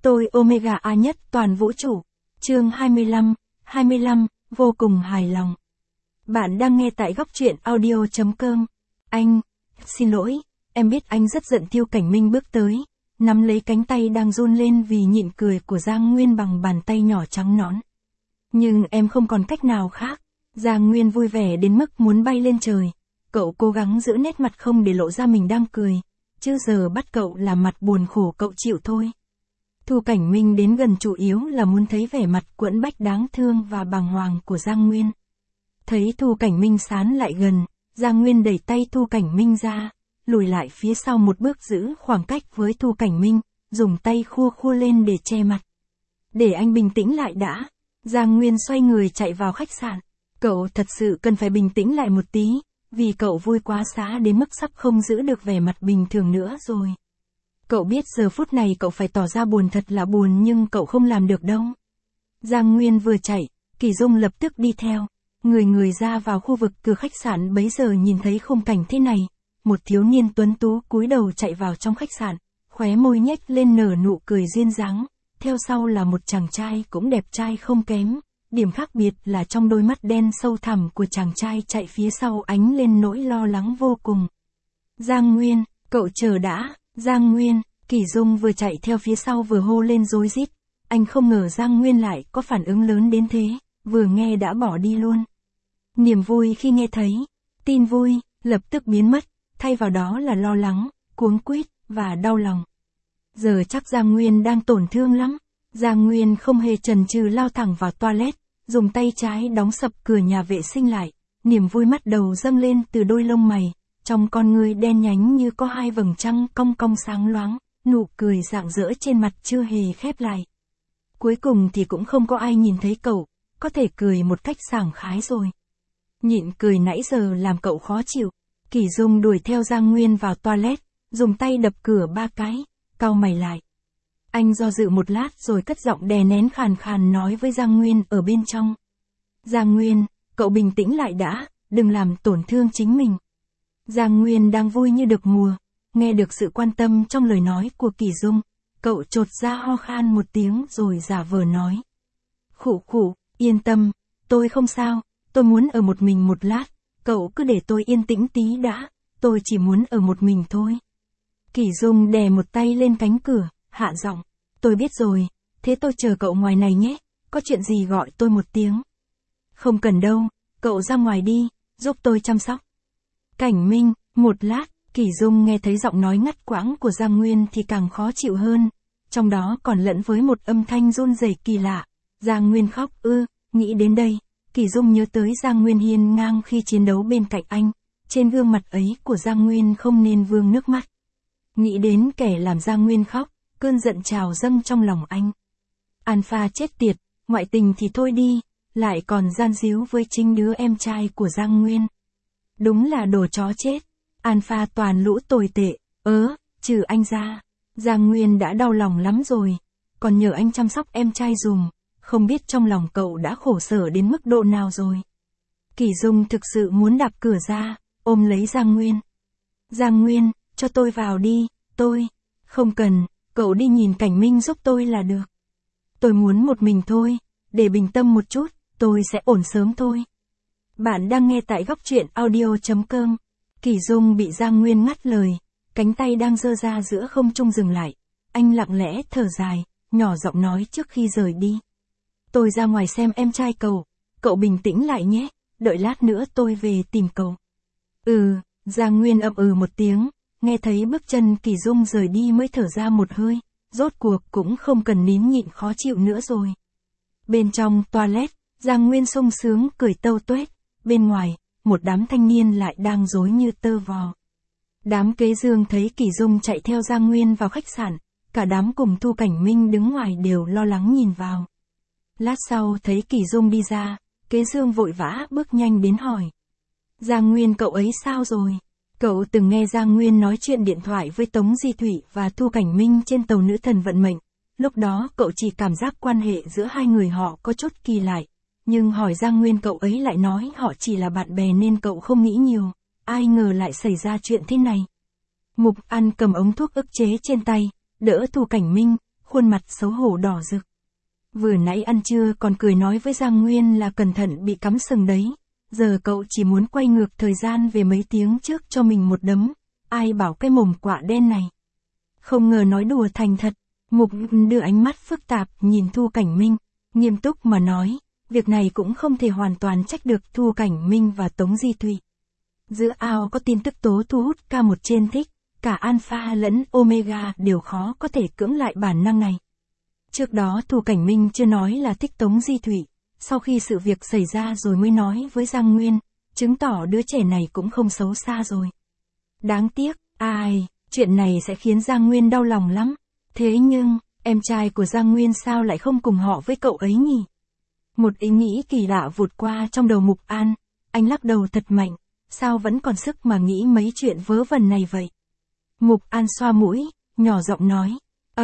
Tôi Omega A nhất toàn vũ trụ. Chương 25, vô cùng hài lòng. Bạn đang nghe tại góc truyện audio.com. Anh, xin lỗi, em biết anh rất giận. Tiêu Cảnh Minh bước tới, nắm lấy cánh tay đang run lên vì nhịn cười của Giang Nguyên bằng bàn tay nhỏ trắng nõn. Nhưng em không còn cách nào khác. Giang Nguyên vui vẻ đến mức muốn bay lên trời. Cậu cố gắng giữ nét mặt không để lộ ra mình đang cười. Chứ giờ bắt cậu làm mặt buồn khổ cậu chịu thôi. Thu Cảnh Minh đến gần chủ yếu là muốn thấy vẻ mặt quẫn bách đáng thương và bàng hoàng của Giang Nguyên. Thấy Thu Cảnh Minh sán lại gần, Giang Nguyên đẩy tay Thu Cảnh Minh ra, lùi lại phía sau một bước giữ khoảng cách với Thu Cảnh Minh, dùng tay khua khua lên để che mặt. Để anh bình tĩnh lại đã. Giang Nguyên xoay người chạy vào khách sạn. Cậu thật sự cần phải bình tĩnh lại một tí, vì cậu vui quá xá đến mức sắp không giữ được vẻ mặt bình thường nữa rồi. Cậu biết giờ phút này cậu phải tỏ ra buồn thật là buồn nhưng cậu không làm được đâu. Giang Nguyên vừa chạy, Kỳ Dung lập tức đi theo. Người ra vào khu vực cửa khách sạn bấy giờ nhìn thấy khung cảnh thế này. Một thiếu niên tuấn tú cúi đầu chạy vào trong khách sạn, khóe môi nhếch lên nở nụ cười duyên dáng. Theo sau là một chàng trai cũng đẹp trai không kém. Điểm khác biệt là trong đôi mắt đen sâu thẳm của chàng trai chạy phía sau ánh lên nỗi lo lắng vô cùng. Giang Nguyên, cậu chờ đã. Giang Nguyên, Kỳ Dung vừa chạy theo phía sau vừa hô lên rối rít. Anh không ngờ Giang Nguyên lại có phản ứng lớn đến thế, vừa nghe đã bỏ đi luôn. Niềm vui khi nghe thấy tin vui, lập tức biến mất, thay vào đó là lo lắng, cuống quýt, và đau lòng. Giờ chắc Giang Nguyên đang tổn thương lắm. Giang Nguyên không hề chần chừ lao thẳng vào toilet, dùng tay trái đóng sập cửa nhà vệ sinh lại. Niềm vui bắt đầu dâng lên từ đôi lông mày. Trong con ngươi đen nhánh như có hai vầng trăng cong cong sáng loáng, nụ cười rạng rỡ trên mặt chưa hề khép lại. Cuối cùng thì cũng không có ai nhìn thấy cậu, có thể cười một cách sảng khái rồi. Nhịn cười nãy giờ làm cậu khó chịu. Kỳ Dung đuổi theo Giang Nguyên vào toilet, dùng tay đập cửa 3 cái, cau mày lại. Anh do dự một lát rồi cất giọng đè nén khàn khàn nói với Giang Nguyên ở bên trong. Giang Nguyên, cậu bình tĩnh lại đã, đừng làm tổn thương chính mình. Giang Nguyên đang vui như được mùa, nghe được sự quan tâm trong lời nói của Kỳ Dung, cậu chột ra ho khan một tiếng rồi giả vờ nói. Khụ khụ, yên tâm, tôi không sao, tôi muốn ở một mình một lát, cậu cứ để tôi yên tĩnh tí đã, tôi chỉ muốn ở một mình thôi. Kỳ Dung đè một tay lên cánh cửa, hạ giọng, tôi biết rồi, thế tôi chờ cậu ngoài này nhé, có chuyện gì gọi tôi một tiếng. Không cần đâu, cậu ra ngoài đi, giúp tôi chăm sóc. Cảnh Minh, một lát, Kỳ Dung nghe thấy giọng nói ngắt quãng của Giang Nguyên thì càng khó chịu hơn, trong đó còn lẫn với một âm thanh run rẩy kỳ lạ. Giang Nguyên khóc nghĩ đến đây, Kỳ Dung nhớ tới Giang Nguyên hiên ngang khi chiến đấu bên cạnh anh, trên gương mặt ấy của Giang Nguyên không nên vương nước mắt. Nghĩ đến kẻ làm Giang Nguyên khóc, cơn giận trào dâng trong lòng anh. Alpha chết tiệt, ngoại tình thì thôi đi, lại còn gian díu với chính đứa em trai của Giang Nguyên. Đúng là đồ chó chết. Alpha toàn lũ tồi tệ, trừ anh ra. Giang Nguyên đã đau lòng lắm rồi, còn nhờ anh chăm sóc em trai dùm, không biết trong lòng cậu đã khổ sở đến mức độ nào rồi. Kỳ Dung thực sự muốn đạp cửa ra, ôm lấy Giang Nguyên. Giang Nguyên, cho tôi vào đi, không cần, cậu đi nhìn Cảnh Minh giúp tôi là được. Tôi muốn một mình thôi, để bình tâm một chút, tôi sẽ ổn sớm thôi. Bạn đang nghe tại góc truyện audio.com. Kỳ Dung bị Giang Nguyên ngắt lời, cánh tay đang giơ ra giữa không trung dừng lại. Anh lặng lẽ thở dài, nhỏ giọng nói trước khi rời đi. Tôi ra ngoài xem em trai cậu bình tĩnh lại nhé, đợi lát nữa tôi về tìm cậu. Giang Nguyên một tiếng, nghe thấy bước chân Kỳ Dung rời đi mới thở ra một hơi, rốt cuộc cũng không cần nín nhịn khó chịu nữa rồi. Bên trong toilet, Giang Nguyên sung sướng cười tâu tuét, bên ngoài, một đám thanh niên lại đang rối như tơ vò. Đám kế Dương thấy Kỳ Dung chạy theo Giang Nguyên vào khách sạn, cả đám cùng Thu Cảnh Minh đứng ngoài đều lo lắng nhìn vào. Lát sau thấy Kỳ Dung đi ra, kế Dương vội vã bước nhanh đến hỏi. Giang Nguyên cậu ấy sao rồi? Cậu từng nghe Giang Nguyên nói chuyện điện thoại với Tống Di Thủy và Thu Cảnh Minh trên tàu Nữ Thần Vận Mệnh. Lúc đó cậu chỉ cảm giác quan hệ giữa hai người họ có chút kỳ lạ. Nhưng hỏi Giang Nguyên cậu ấy lại nói họ chỉ là bạn bè nên cậu không nghĩ nhiều. Ai ngờ lại xảy ra chuyện thế này. Mục An cầm ống thuốc ức chế trên tay, đỡ Thu Cảnh Minh, khuôn mặt xấu hổ đỏ rực. Vừa nãy ăn trưa còn cười nói với Giang Nguyên là cẩn thận bị cắm sừng đấy, giờ cậu chỉ muốn quay ngược thời gian về mấy tiếng trước cho mình một đấm, ai bảo cái mồm quạ đen này. Không ngờ nói đùa thành thật, Mục đưa ánh mắt phức tạp nhìn Thu Cảnh Minh, nghiêm túc mà nói, việc này cũng không thể hoàn toàn trách được Thu Cảnh Minh và Tống Di Thụy. Giữa ao có tin tức tố thu hút K1 trên thích, cả alpha lẫn omega đều khó có thể cưỡng lại bản năng này. Trước đó Thu Cảnh Minh chưa nói là thích Tống Di Thụy, sau khi sự việc xảy ra rồi mới nói với Giang Nguyên, chứng tỏ đứa trẻ này cũng không xấu xa rồi. Đáng tiếc, chuyện này sẽ khiến Giang Nguyên đau lòng lắm. Thế nhưng, em trai của Giang Nguyên sao lại không cùng họ với cậu ấy nhỉ? Một ý nghĩ kỳ lạ vụt qua trong đầu Mục An, anh lắc đầu thật mạnh, sao vẫn còn sức mà nghĩ mấy chuyện vớ vẩn này vậy? Mục An xoa mũi, nhỏ giọng nói,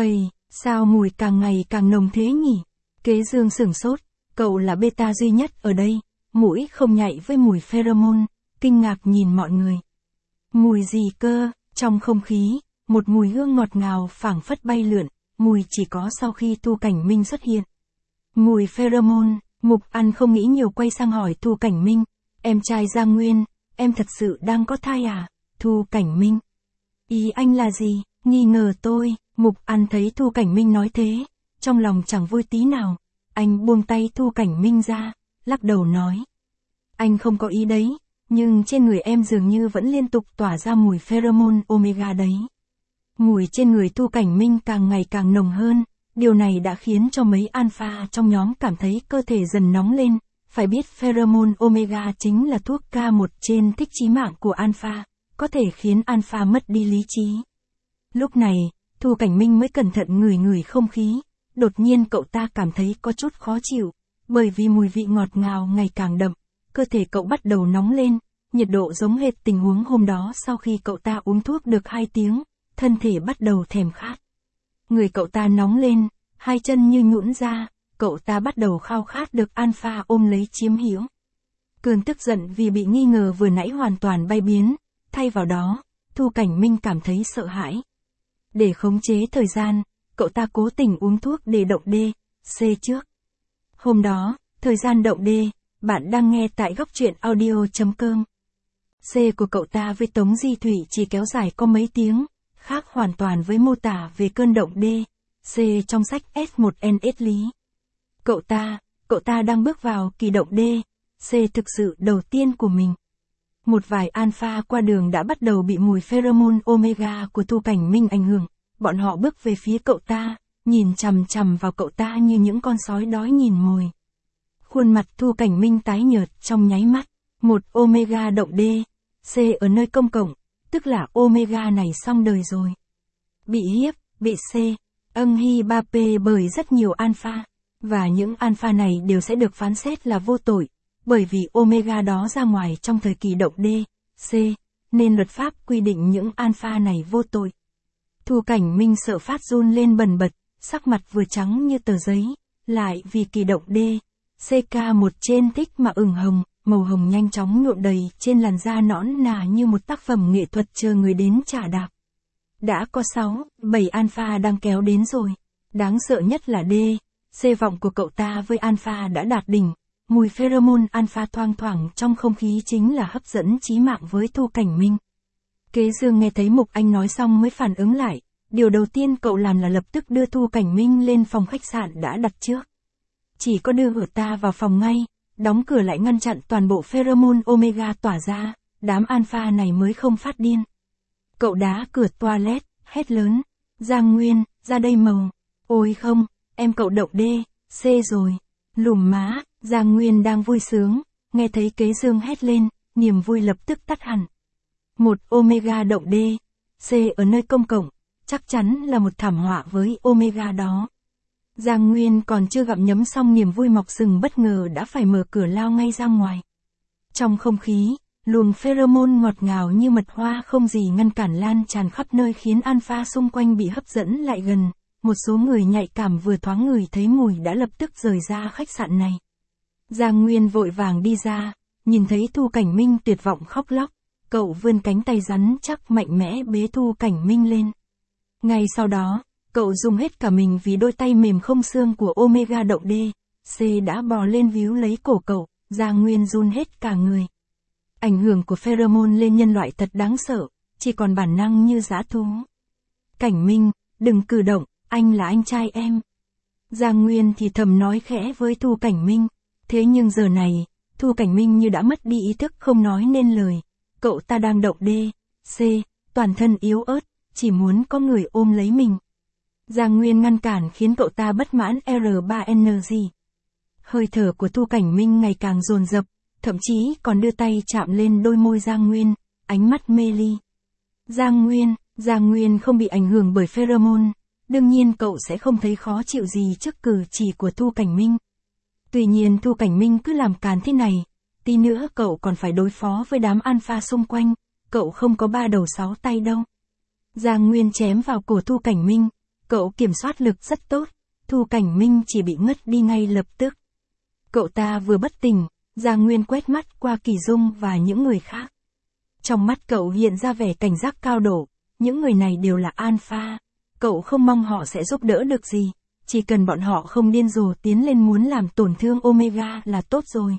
sao mùi càng ngày càng nồng thế nhỉ? Kế Dương sửng sốt, cậu là beta duy nhất ở đây, mũi không nhạy với mùi pheromone, kinh ngạc nhìn mọi người. Mùi gì cơ? Trong không khí, một mùi hương ngọt ngào phảng phất bay lượn, mùi chỉ có sau khi Thu Cảnh Minh xuất hiện. Mùi pheromone, Mục An không nghĩ nhiều quay sang hỏi Thu Cảnh Minh, em trai Giang Nguyên, em thật sự đang có thai à? Thu Cảnh Minh. Ý anh là gì? Nghi ngờ tôi. Mục An thấy Thu Cảnh Minh nói thế, trong lòng chẳng vui tí nào, anh buông tay Thu Cảnh Minh ra, lắc đầu nói. Anh không có ý đấy, nhưng trên người em dường như vẫn liên tục tỏa ra mùi pheromone omega đấy. Mùi trên người Thu Cảnh Minh càng ngày càng nồng hơn, điều này đã khiến cho mấy alpha trong nhóm cảm thấy cơ thể dần nóng lên, phải biết pheromone omega chính là thuốc K1 trên thích chí mạng của alpha, có thể khiến alpha mất đi lý trí. Lúc này, Thu Cảnh Minh mới cẩn thận ngửi không khí, đột nhiên cậu ta cảm thấy có chút khó chịu, bởi vì mùi vị ngọt ngào ngày càng đậm, cơ thể cậu bắt đầu nóng lên, nhiệt độ giống hệt tình huống hôm đó sau khi cậu ta uống thuốc được 2 tiếng, thân thể bắt đầu thèm khát. Người cậu ta nóng lên, hai chân như nhũn ra, cậu ta bắt đầu khao khát được alpha ôm lấy chiếm hữu. Cơn tức giận vì bị nghi ngờ vừa nãy hoàn toàn bay biến, thay vào đó, Thu Cảnh Minh cảm thấy sợ hãi. Để khống chế thời gian, cậu ta cố tình uống thuốc để động D, C trước. Hôm đó, thời gian động D, bạn đang nghe tại góc truyện audio.com. C của cậu ta với Tống Di Thụy chỉ kéo dài có mấy tiếng, khác hoàn toàn với mô tả về cơn động D, C trong sách S1NS lý. Cậu ta đang bước vào kỳ động D, C thực sự đầu tiên của mình. Một vài alpha qua đường đã bắt đầu bị mùi pheromone omega của Thu Cảnh Minh ảnh hưởng, bọn họ bước về phía cậu ta, nhìn chằm chằm vào cậu ta như những con sói đói nhìn mồi. Khuôn mặt Thu Cảnh Minh tái nhợt trong nháy mắt, một omega động D, C ở nơi công cộng, tức là omega này xong đời rồi. Bị hiếp, bị C, hy 3P bởi rất nhiều alpha, và những alpha này đều sẽ được phán xét là vô tội, bởi vì omega đó ra ngoài trong thời kỳ động D, C, nên luật pháp quy định những alpha này vô tội. Thu Cảnh Minh sợ phát run lên bần bật, sắc mặt vừa trắng như tờ giấy, lại vì kỳ động D, CK1 trên thích mà ửng hồng, màu hồng nhanh chóng nhuộm đầy trên làn da nõn nà như một tác phẩm nghệ thuật chờ người đến trả đạp. Đã có 6, 7 alpha đang kéo đến rồi. Đáng sợ nhất là D, C vọng của cậu ta với alpha đã đạt đỉnh. Mùi pheromone alpha thoang thoảng trong không khí chính là hấp dẫn chí mạng với Thu Cảnh Minh. Kế Dương nghe thấy Mục Anh nói xong mới phản ứng lại. Điều đầu tiên cậu làm là lập tức đưa Thu Cảnh Minh lên phòng khách sạn đã đặt trước. Chỉ có đưa cậu ta vào phòng ngay, đóng cửa lại ngăn chặn toàn bộ pheromone omega tỏa ra, đám alpha này mới không phát điên. Cậu đá cửa toilet, hét lớn, Giang Nguyên, ra đây màu. Ôi không, em cậu động D, C rồi. Lùm má, Giang Nguyên đang vui sướng, nghe thấy Kế Dương hét lên, niềm vui lập tức tắt hẳn. Một omega động D, C ở nơi công cộng, chắc chắn là một thảm họa với omega đó. Giang Nguyên còn chưa gặm nhấm xong niềm vui mọc sừng bất ngờ đã phải mở cửa lao ngay ra ngoài. Trong không khí, luồng pheromone ngọt ngào như mật hoa không gì ngăn cản lan tràn khắp nơi khiến alpha xung quanh bị hấp dẫn lại gần. Một số người nhạy cảm vừa thoáng ngửi thấy mùi đã lập tức rời ra khách sạn này. Giang Nguyên vội vàng đi ra, nhìn thấy Thu Cảnh Minh tuyệt vọng khóc lóc, cậu vươn cánh tay rắn chắc mạnh mẽ bế Thu Cảnh Minh lên. Ngay sau đó, Cậu dùng hết cả mình vì đôi tay mềm không xương của Omega động D. C đã bò lên víu lấy cổ cậu, Giang Nguyên run hết cả người. Ảnh hưởng của pheromone lên nhân loại thật đáng sợ, chỉ còn bản năng như dã thú. Cảnh Minh, đừng cử động, anh là anh trai em. Giang Nguyên thì thầm nói khẽ với Thu Cảnh Minh. Thế nhưng giờ này, Thu Cảnh Minh như đã mất đi ý thức không nói nên lời. Cậu ta đang động D, C, toàn thân yếu ớt, chỉ muốn có người ôm lấy mình. Giang Nguyên ngăn cản khiến cậu ta bất mãn R3NG. Hơi thở của Thu Cảnh Minh ngày càng dồn dập, thậm chí còn đưa tay chạm lên đôi môi Giang Nguyên, ánh mắt mê ly. Giang Nguyên không bị ảnh hưởng bởi pheromone, đương nhiên cậu sẽ không thấy khó chịu gì trước cử chỉ của Thu Cảnh Minh. Tuy nhiên Thu Cảnh Minh cứ làm càn thế này, tí nữa cậu còn phải đối phó với đám alpha xung quanh, cậu không có 3 đầu 6 tay đâu. Giang Nguyên chém vào cổ Thu Cảnh Minh, cậu kiểm soát lực rất tốt, Thu Cảnh Minh chỉ bị ngất đi ngay lập tức. Cậu ta vừa bất tỉnh, Giang Nguyên quét mắt qua Kỳ Dung và những người khác. Trong mắt cậu hiện ra vẻ cảnh giác cao độ, những người này đều là alpha, cậu không mong họ sẽ giúp đỡ được gì, chỉ cần bọn họ không điên rồ tiến lên muốn làm tổn thương Omega là tốt rồi.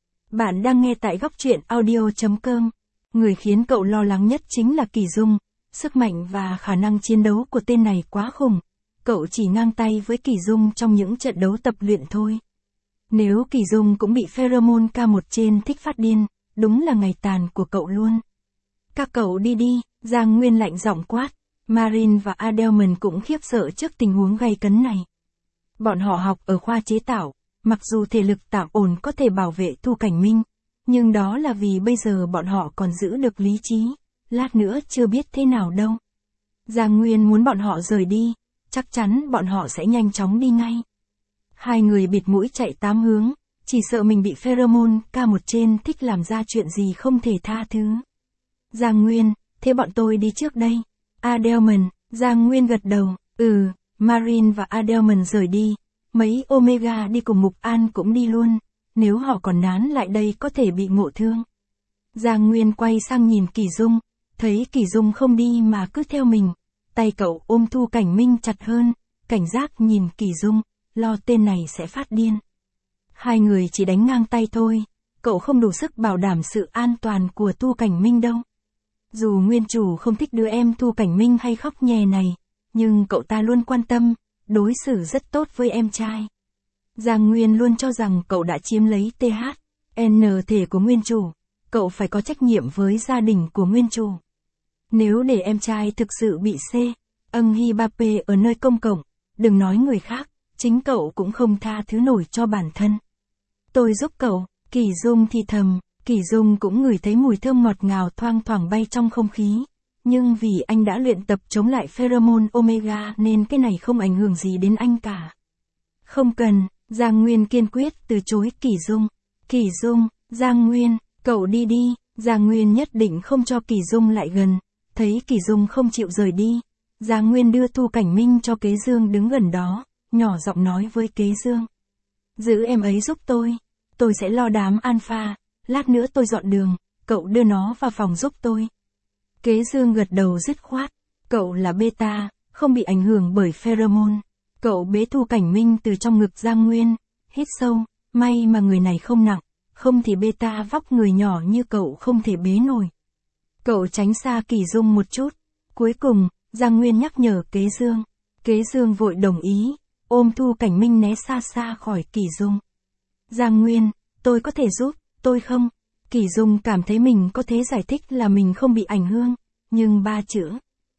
Bạn đang nghe tại góc truyện audio.com. Người khiến cậu lo lắng nhất chính là Kỳ Dung, sức mạnh và khả năng chiến đấu của tên này quá khủng, cậu chỉ ngang tay với Kỳ Dung trong những trận đấu tập luyện thôi. Nếu Kỳ Dung cũng bị pheromone K1 trên thích phát điên, đúng là ngày tàn của cậu luôn. Các cậu đi đi, Giang Nguyên lạnh giọng quát. Marin và Adelman cũng khiếp sợ trước tình huống gay cấn này. Bọn họ học ở khoa chế tạo, mặc dù thể lực tạm ổn có thể bảo vệ Thu Cảnh Minh, nhưng đó là vì bây giờ bọn họ còn giữ được lý trí, lát nữa chưa biết thế nào đâu. Giang Nguyên muốn bọn họ rời đi, chắc chắn bọn họ sẽ nhanh chóng đi ngay. Hai người bịt mũi chạy 8 hướng, chỉ sợ mình bị pheromone K1 trên thích làm ra chuyện gì không thể tha thứ. Giang Nguyên, thế bọn tôi đi trước đây. Adelman, Giang Nguyên gật đầu, Marin và Adelman rời đi, mấy Omega đi cùng Mục An cũng đi luôn, nếu họ còn nán lại đây có thể bị ngộ thương. Giang Nguyên quay sang nhìn Kỳ Dung, thấy Kỳ Dung không đi mà cứ theo mình, tay cậu ôm Thu Cảnh Minh chặt hơn, cảnh giác nhìn Kỳ Dung, lo tên này sẽ phát điên. Hai người chỉ đánh ngang tay thôi, cậu không đủ sức bảo đảm sự an toàn của Thu Cảnh Minh đâu. Dù nguyên chủ không thích đứa em Thu Cảnh Minh hay khóc nhè này, nhưng cậu ta luôn quan tâm, đối xử rất tốt với em trai. Giang Nguyên luôn cho rằng cậu đã chiếm lấy THN thể của nguyên chủ, cậu phải có trách nhiệm với gia đình của nguyên chủ. Nếu để em trai thực sự bị Mbappé ở nơi công cộng, đừng nói người khác, chính cậu cũng không tha thứ nổi cho bản thân. Tôi giúp cậu, Kỳ Dung thì thầm. Kỳ Dung cũng ngửi thấy mùi thơm ngọt ngào thoang thoảng bay trong không khí, nhưng vì anh đã luyện tập chống lại pheromone Omega nên cái này không ảnh hưởng gì đến anh cả. Không cần, Giang Nguyên kiên quyết từ chối Kỳ Dung. Kỳ Dung, Giang Nguyên, cậu đi đi, Giang Nguyên nhất định không cho Kỳ Dung lại gần, thấy Kỳ Dung không chịu rời đi. Giang Nguyên đưa Thu Cảnh Minh cho Kế Dương đứng gần đó, nhỏ giọng nói với Kế Dương. Giữ em ấy giúp tôi sẽ lo đám alpha. Lát nữa tôi dọn đường, cậu đưa nó vào phòng giúp tôi. Kế Dương gật đầu dứt khoát, cậu là beta, không bị ảnh hưởng bởi pheromone. Cậu bế Thu Cảnh Minh từ trong ngực Giang Nguyên, hít sâu, may mà người này không nặng, không thì beta vóc người nhỏ như cậu không thể bế nổi. Cậu tránh xa Kỳ Dung một chút. Cuối cùng, Giang Nguyên nhắc nhở Kế Dương. Kế Dương vội đồng ý, ôm Thu Cảnh Minh né xa xa khỏi Kỳ Dung. Giang Nguyên, tôi có thể giúp. Tôi không. Kỳ Dung cảm thấy mình có thể giải thích là mình không bị ảnh hưởng, nhưng 3 chữ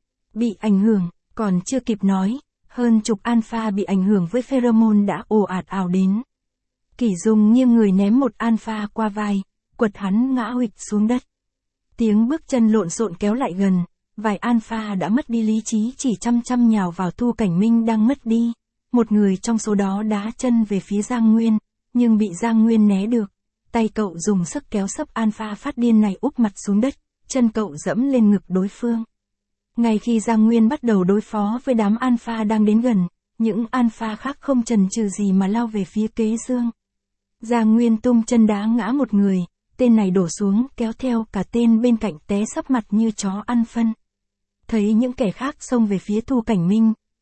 bị ảnh hưởng, còn chưa kịp nói, hơn chục alpha bị ảnh hưởng với pheromone đã ồ ạt ào đến. Kỳ Dung nghiêng người ném một alpha qua vai, quật hắn ngã huỵch xuống đất. Tiếng bước chân lộn xộn kéo lại gần, vài alpha đã mất đi lý trí chỉ chăm nhào vào Thu Cảnh Minh đang mất đi. Một người trong số đó đá chân về phía Giang Nguyên, nhưng bị Giang Nguyên né được. Tay cậu dùng sức kéo sấp alpha phát điên này úp mặt xuống đất, chân cậu dẫm lên ngực đối phương. Ngay khi Giang Nguyên bắt đầu đối phó với đám alpha đang đến gần, những alpha khác không chần chừ gì mà lao về phía Kế Dương. Giang Nguyên tung chân đá ngã một người, tên này đổ xuống kéo theo cả tên bên cạnh té sấp mặt như chó ăn phân. Thấy những kẻ khác xông về phía Thu Cảnh Minh,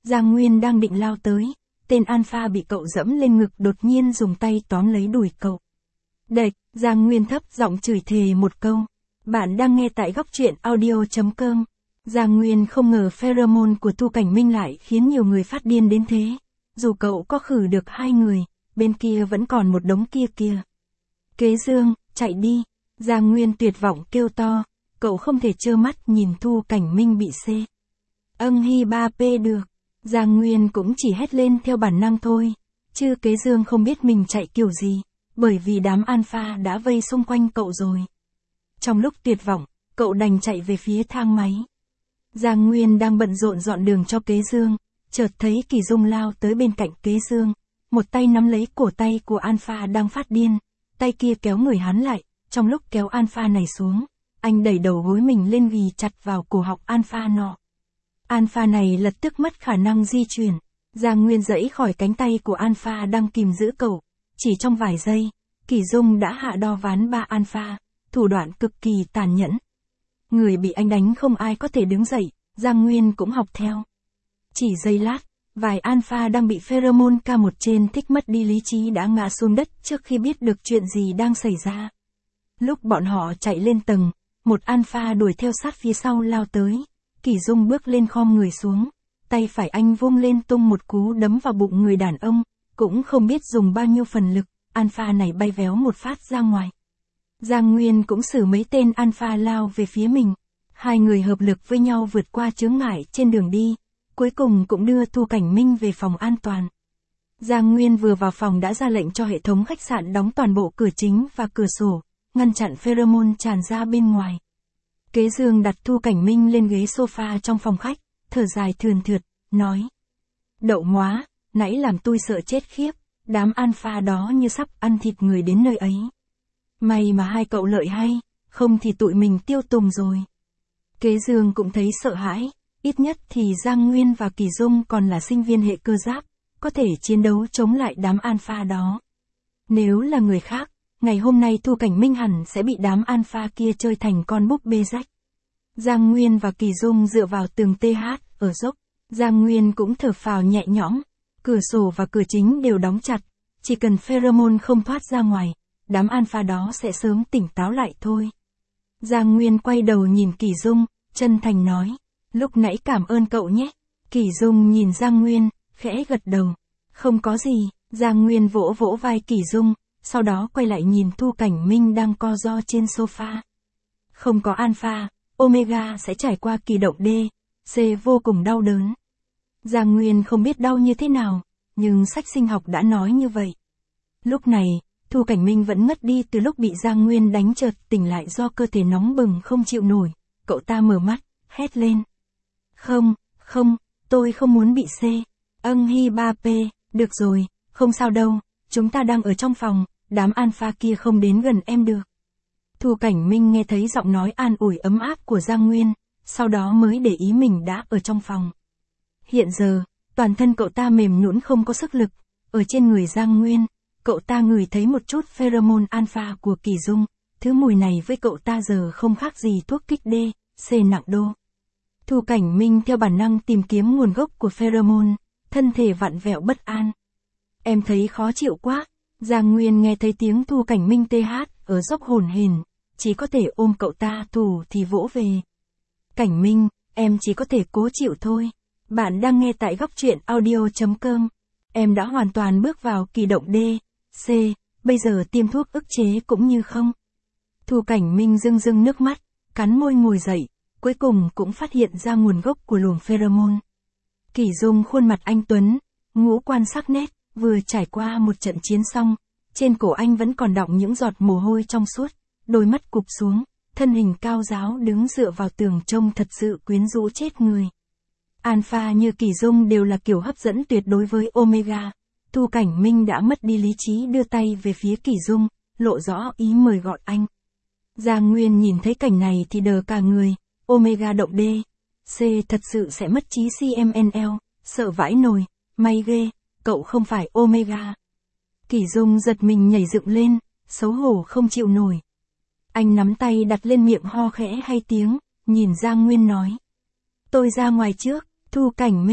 Giang Nguyên đang định lao tới, tên Alpha bị cậu dẫm lên ngực đột nhiên dùng tay tóm lấy đùi cậu. Đệt, Giang Nguyên thấp giọng chửi thề một câu. Bạn đang nghe tại góc truyện audio.com. Giang Nguyên không ngờ pheromone của Thu Cảnh Minh lại khiến nhiều người phát điên đến thế. Dù cậu có khử được 2 người, bên kia vẫn còn một đống kia. Kế Dương, chạy đi. Giang Nguyên tuyệt vọng kêu to, cậu không thể trơ mắt nhìn Thu Cảnh Minh bị C. Âng hi 3P được. Giang Nguyên cũng chỉ hét lên theo bản năng thôi, chứ Kế Dương không biết mình chạy kiểu gì, bởi vì đám Alpha đã vây xung quanh cậu rồi. Trong lúc tuyệt vọng, cậu đành chạy về phía thang máy. Giang Nguyên đang bận rộn dọn đường cho Kế Dương, chợt thấy Kỳ Dung lao tới bên cạnh Kế Dương, một tay nắm lấy cổ tay của Alpha đang phát điên, tay kia kéo người hắn lại, trong lúc kéo Alpha này xuống, anh đẩy đầu gối mình lên ghì chặt vào cổ họng Alpha nọ. Alpha này lập tức mất khả năng di chuyển, Giang Nguyên giãy khỏi cánh tay của Alpha đang kìm giữ cậu, chỉ trong vài giây, Kỳ Dung đã hạ đo ván 3 Alpha, thủ đoạn cực kỳ tàn nhẫn. Người bị anh đánh không ai có thể đứng dậy, Giang Nguyên cũng học theo. Chỉ giây lát, vài Alpha đang bị pheromone K1 trên thích mất đi lý trí đã ngã xuống đất trước khi biết được chuyện gì đang xảy ra. Lúc bọn họ chạy lên tầng, một Alpha đuổi theo sát phía sau lao tới. Kỳ Dung bước lên khom người xuống, tay phải anh vung lên tung một cú đấm vào bụng người đàn ông, cũng không biết dùng bao nhiêu phần lực, Alpha này bay véo một phát ra ngoài. Giang Nguyên cũng xử mấy tên Alpha lao về phía mình, hai người hợp lực với nhau vượt qua chướng ngại trên đường đi, cuối cùng cũng đưa Thu Cảnh Minh về phòng an toàn. Giang Nguyên vừa vào phòng đã ra lệnh cho hệ thống khách sạn đóng toàn bộ cửa chính và cửa sổ, ngăn chặn pheromone tràn ra bên ngoài. Kế Dương đặt Thu Cảnh Minh lên ghế sofa trong phòng khách, thở dài thườn thượt, nói. Đậu móa, nãy làm tôi sợ chết khiếp, đám Alpha đó như sắp ăn thịt người đến nơi ấy. May mà hai cậu lợi hay, không thì tụi mình tiêu tùng rồi. Kế Dương cũng thấy sợ hãi, ít nhất thì Giang Nguyên và Kỳ Dung còn là sinh viên hệ cơ giáp, có thể chiến đấu chống lại đám Alpha đó. Nếu là người khác, ngày hôm nay Thu Cảnh Minh hẳn sẽ bị đám Alpha kia chơi thành con búp bê rách. Giang Nguyên và Kỳ Dung dựa vào tường TH, ở dốc. Giang Nguyên cũng thở phào nhẹ nhõm. Cửa sổ và cửa chính đều đóng chặt. Chỉ cần pheromone không thoát ra ngoài, đám Alpha đó sẽ sớm tỉnh táo lại thôi. Giang Nguyên quay đầu nhìn Kỳ Dung, chân thành nói. Lúc nãy cảm ơn cậu nhé. Kỳ Dung nhìn Giang Nguyên, khẽ gật đầu. Không có gì, Giang Nguyên vỗ vỗ vai Kỳ Dung. Sau đó quay lại nhìn Thu Cảnh Minh đang co ro trên sofa. Không có Alpha, Omega sẽ trải qua kỳ động D, C vô cùng đau đớn. Giang Nguyên không biết đau như thế nào, nhưng sách sinh học đã nói như vậy. Lúc này, Thu Cảnh Minh vẫn mất đi từ lúc bị Giang Nguyên đánh chợt tỉnh lại do cơ thể nóng bừng không chịu nổi. Cậu ta mở mắt, hét lên. Không, tôi không muốn bị C. Âng hi 3P, được rồi, không sao đâu, chúng ta đang ở trong phòng. Đám Alpha kia không đến gần em được. Thu Cảnh Minh nghe thấy giọng nói an ủi ấm áp của Giang Nguyên, sau đó mới để ý mình đã ở trong phòng. Hiện giờ, toàn thân cậu ta mềm nhũn không có sức lực, ở trên người Giang Nguyên, cậu ta ngửi thấy một chút pheromone Alpha của Kỳ Dung, thứ mùi này với cậu ta giờ không khác gì thuốc kích D, C nặng đô. Thu Cảnh Minh theo bản năng tìm kiếm nguồn gốc của pheromone, thân thể vặn vẹo bất an. Em thấy khó chịu quá. Giang Nguyên nghe thấy tiếng Thu Cảnh Minh TH, ở dốc hồn hển, chỉ có thể ôm cậu ta thủ thì vỗ về. Cảnh Minh, em chỉ có thể cố chịu thôi. Bạn đang nghe tại góc truyện audio.com. Em đã hoàn toàn bước vào kỳ động D, C, bây giờ tiêm thuốc ức chế cũng như không. Thu Cảnh Minh rưng nước mắt, cắn môi ngồi dậy, cuối cùng cũng phát hiện ra nguồn gốc của luồng pheromone. Kỳ Dung khuôn mặt anh tuấn, ngũ quan sắc nét. Vừa trải qua một trận chiến xong, trên cổ anh vẫn còn đọng những giọt mồ hôi trong suốt, đôi mắt cụp xuống, thân hình cao ráo đứng dựa vào tường trông thật sự quyến rũ chết người. Alpha như Kỳ Dung đều là kiểu hấp dẫn tuyệt đối với Omega. Thu Cảnh Minh đã mất đi lý trí đưa tay về phía Kỳ Dung, lộ rõ ý mời gọi anh. Giang Nguyên nhìn thấy cảnh này thì đờ cả người, Omega động D, C thật sự sẽ mất trí CMNL, sợ vãi nồi, may ghê. Cậu không phải Omega. Kỳ Dung giật mình nhảy dựng lên, xấu hổ không chịu nổi. Anh nắm tay đặt lên miệng ho khẽ hai tiếng, nhìn Giang Nguyên nói. Tôi ra ngoài trước, Thu Cảnh Minh.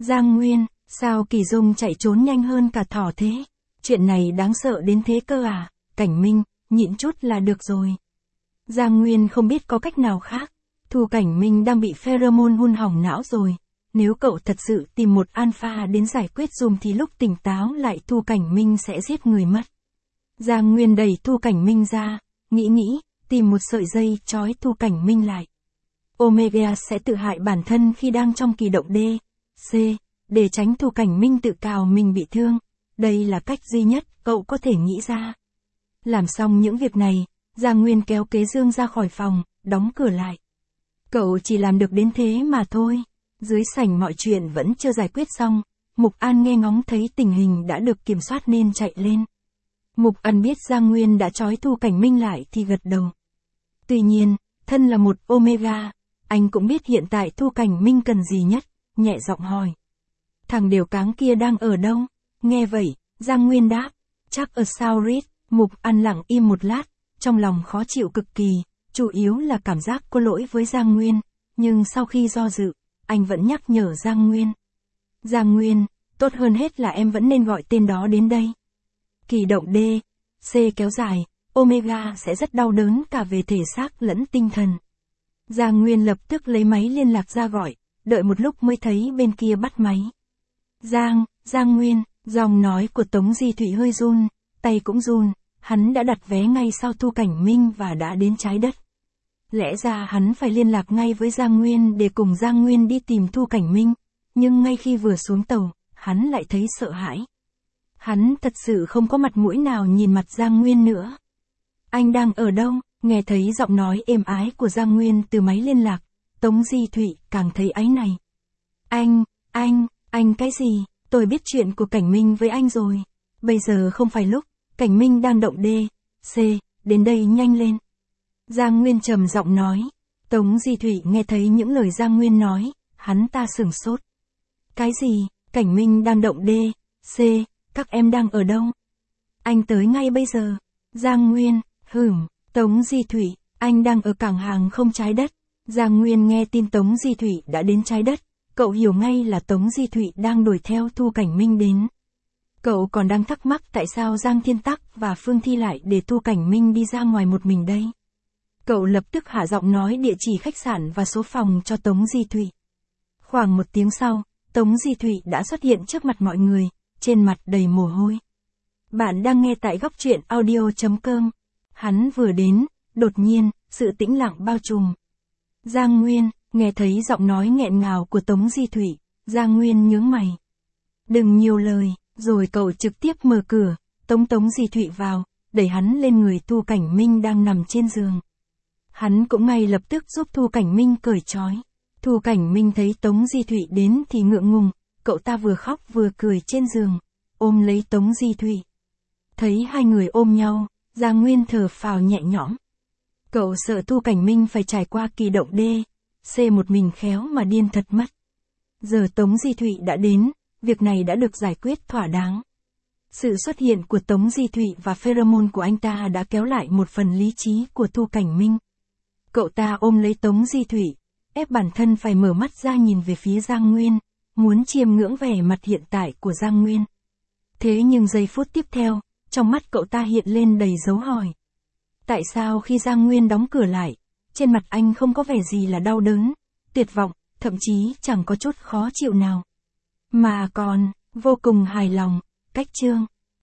Giang Nguyên, sao Kỳ Dung chạy trốn nhanh hơn cả thỏ thế? Chuyện này đáng sợ đến thế cơ à? Cảnh Minh, nhịn chút là được rồi. Giang Nguyên không biết có cách nào khác. Thu Cảnh Minh đang bị pheromone hun hỏng não rồi. Nếu cậu thật sự tìm một alpha đến giải quyết dùm thì lúc tỉnh táo lại Thu Cảnh Minh sẽ giết người mất. Giang Nguyên đẩy Thu Cảnh Minh ra, nghĩ, tìm một sợi dây trói Thu Cảnh Minh lại. Omega sẽ tự hại bản thân khi đang trong kỳ động D, C, để tránh Thu Cảnh Minh tự cào mình bị thương. Đây là cách duy nhất cậu có thể nghĩ ra. Làm xong những việc này, Giang Nguyên kéo Kế Dương ra khỏi phòng, đóng cửa lại. Cậu chỉ làm được đến thế mà thôi. Dưới sảnh mọi chuyện vẫn chưa giải quyết xong, Mục An nghe ngóng thấy tình hình đã được kiểm soát nên chạy lên. Mục An biết Giang Nguyên đã trói Thu Cảnh Minh lại thì gật đầu. Tuy nhiên, thân là một Omega, anh cũng biết hiện tại Thu Cảnh Minh cần gì nhất, nhẹ giọng hỏi. Thằng điều cáng kia đang ở đâu? Nghe vậy, Giang Nguyên đáp, chắc ở South. Mục An lặng im một lát, trong lòng khó chịu cực kỳ, chủ yếu là cảm giác có lỗi với Giang Nguyên, nhưng sau khi do dự, anh vẫn nhắc nhở Giang Nguyên. Giang Nguyên, tốt hơn hết là em vẫn nên gọi tên đó đến đây. Kỳ động D, C kéo dài, Omega sẽ rất đau đớn cả về thể xác lẫn tinh thần. Giang Nguyên lập tức lấy máy liên lạc ra gọi, đợi một lúc mới thấy bên kia bắt máy. Giang Nguyên, giọng nói của Tống Di Thụy hơi run, tay cũng run, hắn đã đặt vé ngay sau Thu Cảnh Minh và đã đến trái đất. Lẽ ra hắn phải liên lạc ngay với Giang Nguyên để cùng Giang Nguyên đi tìm Thu Cảnh Minh, nhưng ngay khi vừa xuống tàu, hắn lại thấy sợ hãi. Hắn thật sự không có mặt mũi nào nhìn mặt Giang Nguyên nữa. Anh đang ở đâu? Nghe thấy giọng nói êm ái của Giang Nguyên từ máy liên lạc, Tống Di Thụy càng thấy áy này. Anh cái gì? Tôi biết chuyện của Cảnh Minh với anh rồi. Bây giờ không phải lúc, Cảnh Minh đang động D, C, đến đây nhanh lên. Giang Nguyên trầm giọng nói. Tống Di Thụy nghe thấy những lời Giang Nguyên nói, hắn ta sửng sốt. Cái gì? Cảnh Minh đang động D, C, các em đang ở đâu? Anh tới ngay bây giờ. Giang Nguyên, Tống Di Thụy, anh đang ở cảng hàng không trái đất. Giang Nguyên nghe tin Tống Di Thụy đã đến trái đất, cậu hiểu ngay là Tống Di Thụy đang đuổi theo Thu Cảnh Minh đến. Cậu còn đang thắc mắc tại sao Giang Thiên Tắc và Phương Thi lại để Thu Cảnh Minh đi ra ngoài một mình đây. Cậu lập tức hạ giọng nói địa chỉ khách sạn và số phòng cho Tống Di Thụy. Khoảng một tiếng sau, Tống Di Thụy đã xuất hiện trước mặt mọi người, trên mặt đầy mồ hôi. Bạn đang nghe tại góc truyện audio.com. Hắn vừa đến, đột nhiên, sự tĩnh lặng bao trùm. Giang Nguyên, nghe thấy giọng nói nghẹn ngào của Tống Di Thụy, Giang Nguyên nhướng mày. Đừng nhiều lời, rồi cậu trực tiếp mở cửa, Tống Di Thụy vào, đẩy hắn lên người Thu Cảnh Minh đang nằm trên giường. Hắn cũng ngay lập tức giúp Thu Cảnh Minh cởi trói. Thu Cảnh Minh thấy Tống Di Thụy đến thì ngượng ngùng, cậu ta vừa khóc vừa cười trên giường, ôm lấy Tống Di Thụy. Thấy hai người ôm nhau, Giang Nguyên thở phào nhẹ nhõm. Cậu sợ Thu Cảnh Minh phải trải qua kỳ động D, C một mình khéo mà điên thật mất. Giờ Tống Di Thụy đã đến, việc này đã được giải quyết thỏa đáng. Sự xuất hiện của Tống Di Thụy và pheromone của anh ta đã kéo lại một phần lý trí của Thu Cảnh Minh. Cậu ta ôm lấy Tống Di Thụy, ép bản thân phải mở mắt ra nhìn về phía Giang Nguyên, muốn chiêm ngưỡng vẻ mặt hiện tại của Giang Nguyên. Thế nhưng giây phút tiếp theo, trong mắt cậu ta hiện lên đầy dấu hỏi. Tại sao khi Giang Nguyên đóng cửa lại, trên mặt anh không có vẻ gì là đau đớn, tuyệt vọng, thậm chí chẳng có chút khó chịu nào. Mà còn, vô cùng hài lòng, cách chương.